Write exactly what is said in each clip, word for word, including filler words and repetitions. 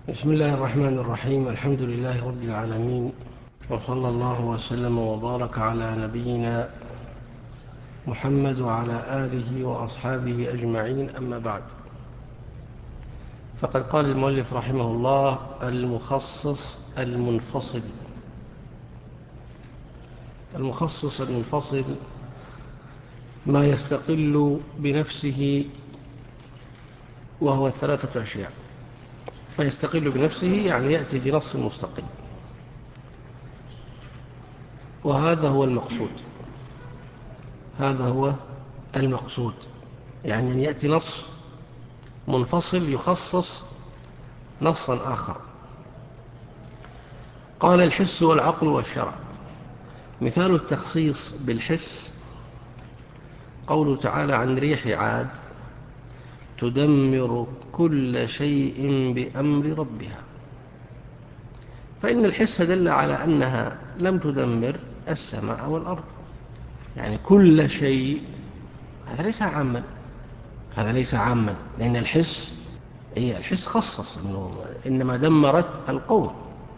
بسم الله الرحمن الرحيم. الحمد لله رب العالمين، وصلى الله وسلم وبارك على نبينا محمد وعلى آله وأصحابه أجمعين، أما بعد. فقد قال المؤلف رحمه الله: المخصص المنفصل. المخصص المنفصل ما يستقل بنفسه، وهو ثلاثة أشياء. ما يستقل بنفسه يعني يأتي بنص مستقل، وهذا هو المقصود. هذا هو المقصود يعني أن يأتي نص منفصل يخصص نصا آخر. قال: الحس والعقل والشرع. مثال التخصيص بالحس قوله تعالى عن ريح عاد: تدمر كل شيء بأمر ربها. فإن الحس دل على أنها لم تدمر السماء والأرض، يعني كل شيء. هذا ليس عاما، هذا ليس عاما لأن الحس هي الحس خصص إنه إنما دمرت القوم.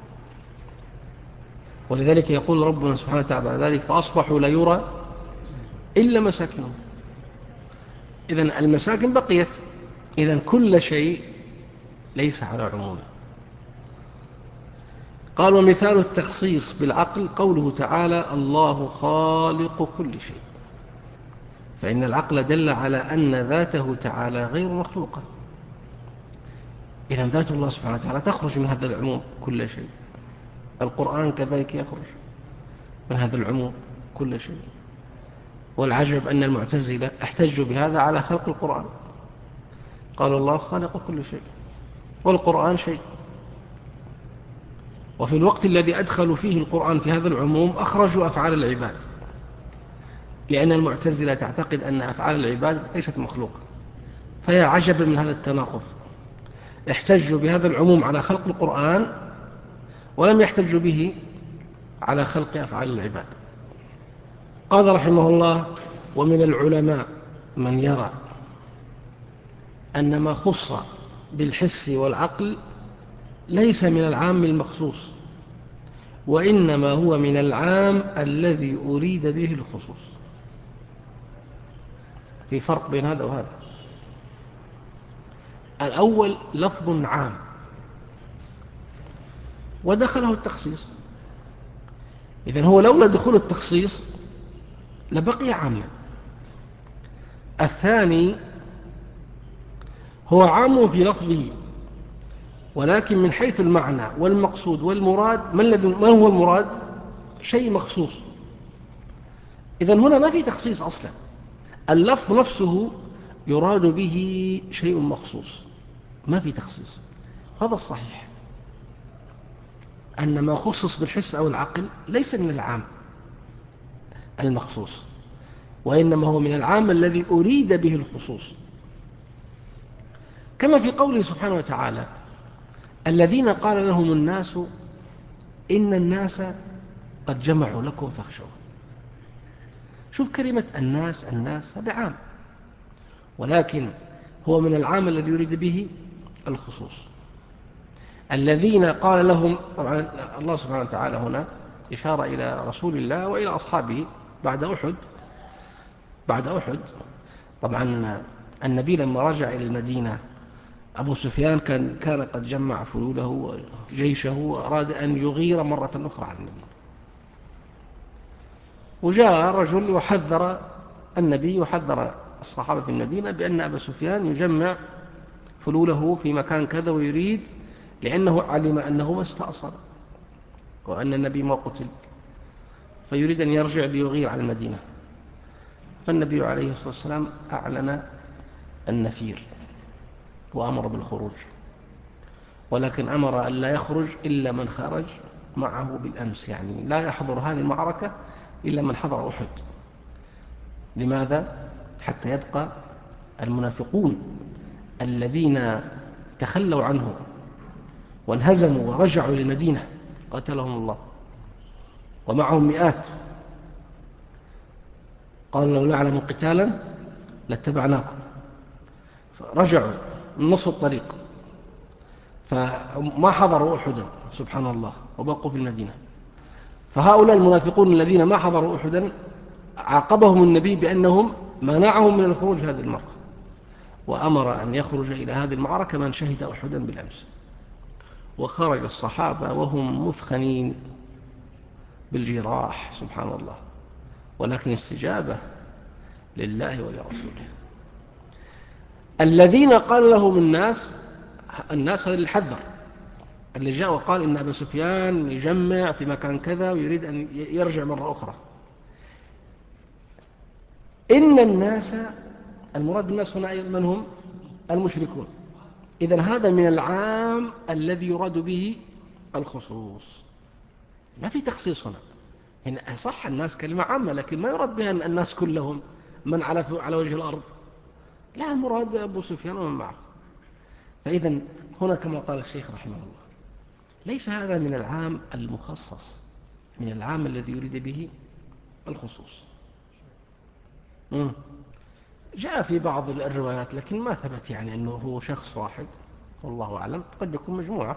ولذلك يقول ربنا سبحانه وتعالى بعد ذلك: فأصبحوا لا يرى إلا مساكنهم. إذن المساكن بقيت، إذن كل شيء ليس على عمومه. قال: ومثال التخصيص بالعقل قوله تعالى: الله خالق كل شيء. فإن العقل دل على أن ذاته تعالى غير مخلوقة. إذن ذات الله سبحانه وتعالى تخرج من هذا العموم كل شيء. القرآن كذلك يخرج من هذا العموم كل شيء. والعجب أن المعتزلة احتجوا بهذا على خلق القرآن، قال الله خالق كل شيء والقرآن شيء. وفي الوقت الذي أدخلوا فيه القرآن في هذا العموم أخرجوا أفعال العباد، لأن المعتزلة تعتقد أن أفعال العباد ليست مخلوقة. فيا عجب من هذا التناقض، احتجوا بهذا العموم على خلق القرآن ولم يحتجوا به على خلق أفعال العباد. قال رحمه الله: ومن العلماء من يرى أن ما خص بالحس والعقل ليس من العام المخصوص، وإنما هو من العام الذي أريد به الخصوص. في فرق بين هذا وهذا. الأول لفظ عام ودخله التخصيص، إذن هو لولا دخول التخصيص لبقي عاما. الثاني هو عام في لفظه، ولكن من حيث المعنى والمقصود والمراد، ما هو المراد؟ شيء مخصوص. إذن هنا ما في تخصيص أصلا، اللفظ نفسه يراد به شيء مخصوص، ما في تخصيص. هذا الصحيح، أن ما خصص بالحس أو العقل ليس من العام المخصوص، وإنما هو من العام الذي أريد به الخصوص. كما في قوله سبحانه وتعالى: الذين قال لهم الناس إن الناس قد جمعوا لكم فاخشوا. شوف كلمة الناس، الناس هذا عام، ولكن هو من العام الذي يريد به الخصوص. الذين قال لهم، طبعا الله سبحانه وتعالى هنا إشارة إلى رسول الله وإلى أصحابه بعد أحد. بعد أحد طبعا النبي لما رجع إلى المدينة أبو سفيان كان كان قد جمع فلوله وجيشه وأراد أن يغير مرة أخرى على المدينة. وجاء رجل يحذر النبي وحذر الصحابة في المدينة بأن أبا سفيان يجمع فلوله في مكان كذا ويريد، لأنه علم أنه ما استأصل وأن النبي ما قتل، فيريد أن يرجع ليغير على المدينة. فالنبي عليه الصلاة والسلام أعلن النفير وأمر بالخروج، ولكن أمر أن لا يخرج إلا من خرج معه بالأمس، يعني لا يحضر هذه المعركة إلا من حضر أحد. لماذا؟ حتى يبقى المنافقون الذين تخلوا عنه وانهزموا ورجعوا للمدينة قتلهم الله، ومعهم مئات. قال: لو نعلم قتالا لاتبعناكم. فرجعوا من نصف الطريق، فما حضروا أحدا سبحان الله وبقوا في المدينة. فهؤلاء المنافقون الذين ما حضروا أحدا عاقبهم النبي بأنهم منعهم من الخروج هذه المرة، وأمر أن يخرج إلى هذه المعركة من شهد أحدا بالأمس. وخرج الصحابة وهم مثخنين بالجراح سبحان الله، ولكن استجابة لله ولرسوله. الذين قال لهم الناس، الناس هذا اللي حذر، اللي جاء وقال إن أبا سفيان يجمع في مكان كذا ويريد أن يرجع مرة أخرى. إن الناس، المراد بالناس هنا من هم؟ المشركون. إذن هذا من العام الذي يراد به الخصوص، ما في تخصيص هنا. هنا صح الناس كلمة عامة، لكن ما يراد بها الناس كلهم من على على وجه الأرض، لا، المراد أبو سفيان ومن معه. فإذن هنا كما قال الشيخ رحمه الله ليس هذا من العام المخصص، من العام الذي يريد به الخصوص. مم. جاء في بعض الروايات لكن ما ثبت يعني أنه هو شخص واحد، والله أعلم. قد يكون مجموعة،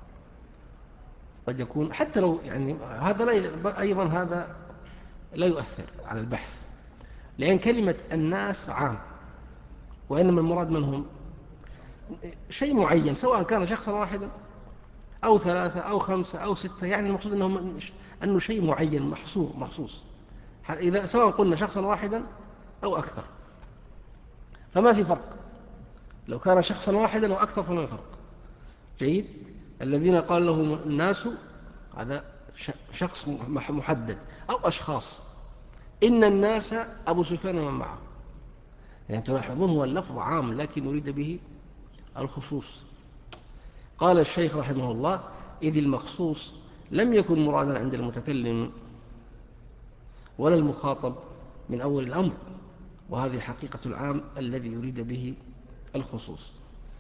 قد يكون حتى لو يعني هذا لا، أيضا هذا لا يؤثر على البحث، لأن كلمة الناس عام، وإنما المراد من هم شيء معين، سواء كان شخصا واحدا أو ثلاثة أو خمسة أو ستة، يعني المقصود أنه, أنه شيء معين محصور مخصوص، إذا سواء قلنا شخصا واحدا أو أكثر فما في فرق، لو كان شخصا واحدا أو أكثر فما في فرق. جيد. الذين قال لهم الناس هذا شخص محدد أو أشخاص. إن الناس أبو سفيان ومن معه، يعني تلاحظون هو اللفظ عام لكن يريد به الخصوص. قال الشيخ رحمه الله إذ المخصوص لم يكن مرادا عند المتكلم ولا المخاطب من أول الأمر، وهذه حقيقة العام الذي يريد به الخصوص.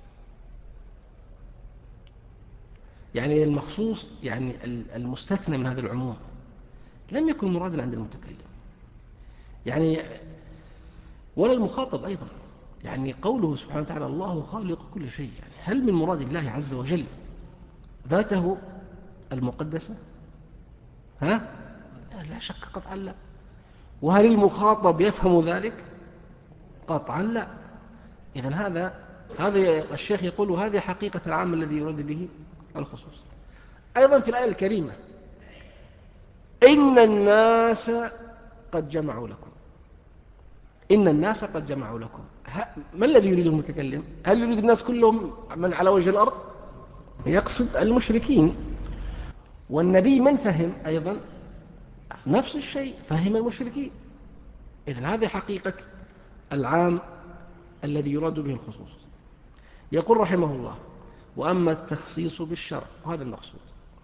يعني المخصوص يعني المستثنى من هذا العموم لم يكن مرادا عند المتكلم يعني ولا المخاطب أيضا. يعني قوله سبحانه وتعالى الله خالق كل شيء، يعني هل من مراد الله عز وجل ذاته المقدسة؟ ها؟ لا شك قطعا لا. وهل المخاطب يفهم ذلك؟ قطعا لا. إذن هذا هذا الشيخ يقول هذه حقيقة العام الذي يراد به الخصوص. أيضا في الآية الكريمة إن الناس قد جمعوا لكم، إن الناس قد جمعوا لكم، ما الذي يريد المتكلم؟ هل يريد الناس كلهم من على وجه الأرض؟ يقصد المشركين. والنبي من فهم أيضا نفس الشيء، فهم المشركين. إذن هذه حقيقة العام الذي يراد به الخصوص. يقول رحمه الله وأما التخصيص بالشرع، وهذا المقصود،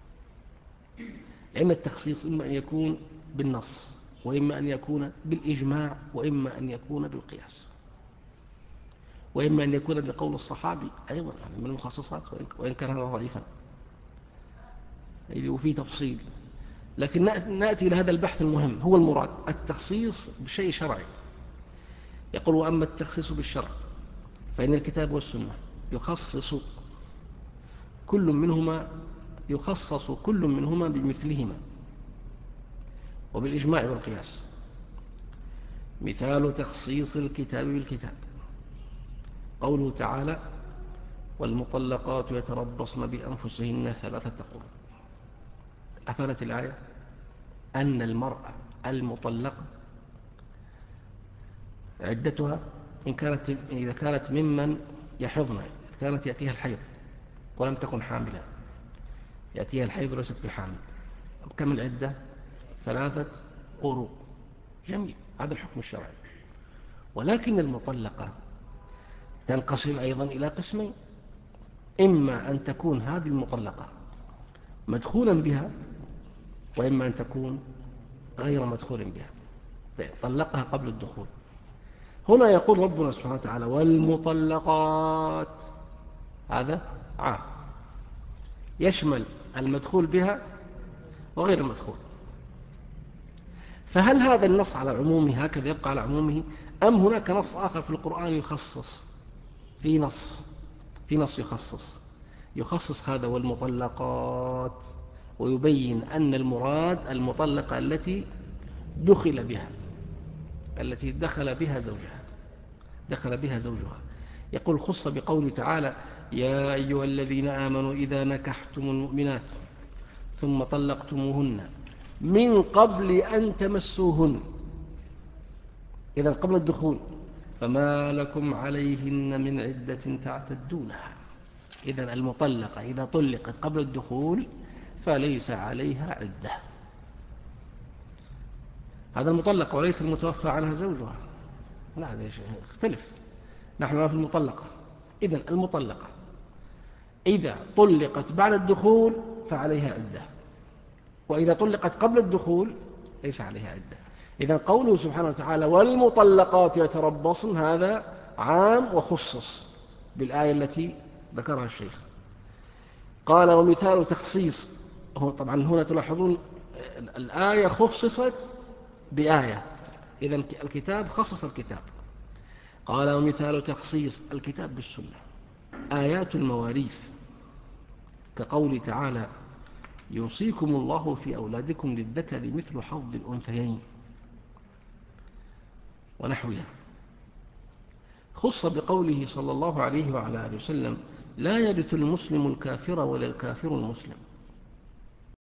لأن التخصيص إما أن يكون بالنص، وإما أن يكون بالإجماع، وإما أن يكون بالقياس، وإما أن يكون بقول الصحابي أيضا من المخصصات، وإن كان هذا ضعيفا وفي تفصيل. لكن نأتي إلى هذا البحث المهم، هو المراد التخصيص بشيء شرعي. يقول وأما التخصيص بالشرع فإن الكتاب والسنة يخصص كل منهما يخصص كل منهما بمثلهما وبالإجماع والقياس. مثال تخصيص الكتاب بالكتاب قوله تعالى والمطلقات يتربصن بأنفسهن ثلاثة قروء. أفادت الآية أن المرأة المطلقة عدتها إن كانت إذا كانت ممن يحضن، كانت يأتيها الحيض ولم تكن حاملا، يأتيها الحيض وليست بحامل، كم العدة؟ ثلاثة قروء. جميل، هذا الحكم الشرعي. ولكن المطلقة تنقسم أيضا إلى قسمين، إما أن تكون هذه المطلقة مدخولا بها، وإما أن تكون غير مدخول بها، طلقها قبل الدخول. هنا يقول ربنا سبحانه وتعالى والمطلقات، هذا عام يشمل المدخول بها وغير المدخول. فهل هذا النص على عمومه هكذا يبقى على عمومه، أم هناك نص آخر في القرآن يخصص؟ في نص في نص يخصص. يخصص هذا والمطلقات، ويبين أن المراد المطلقة التي دخل بها، التي دخل بها زوجها دخل بها زوجها. يقول خص بقوله تعالى: يا أيها الذين آمنوا إذا نكحتم المؤمنات ثم طلقتموهن من قبل أن تمسوهن، إذا قبل الدخول، فما لكم عليهن من عدة تعتدونها. إذا المطلقة إذا طلقت قبل الدخول فليس عليها عدة. هذا المطلق وليس المتوفى عنها زوجها، لا، هذا شيء يختلف. نحن ما في المطلقة. إذن المطلقة إذا طلقت بعد الدخول فعليها عدة، وإذا طلقت قبل الدخول ليس عليها عدة. إذن قوله سبحانه وتعالى: والمطلقات يتربصن، هذا عام وخصص بالآية التي ذكرها الشيخ. قال: ومثال تخصيص، هو طبعا هنا تلاحظون الآية خصصت بآية، إذن الكتاب خصص الكتاب. قال: ومثال تخصيص الكتاب بالسنة آيات المواريث، كقول تعالى: يوصيكم الله في أولادكم للذكر مثل حظ الأنثيين، ونحوها. خص بقوله صلى الله عليه وعلى آله وسلم: لا يرث المسلم الكافر ولا الكافر المسلم.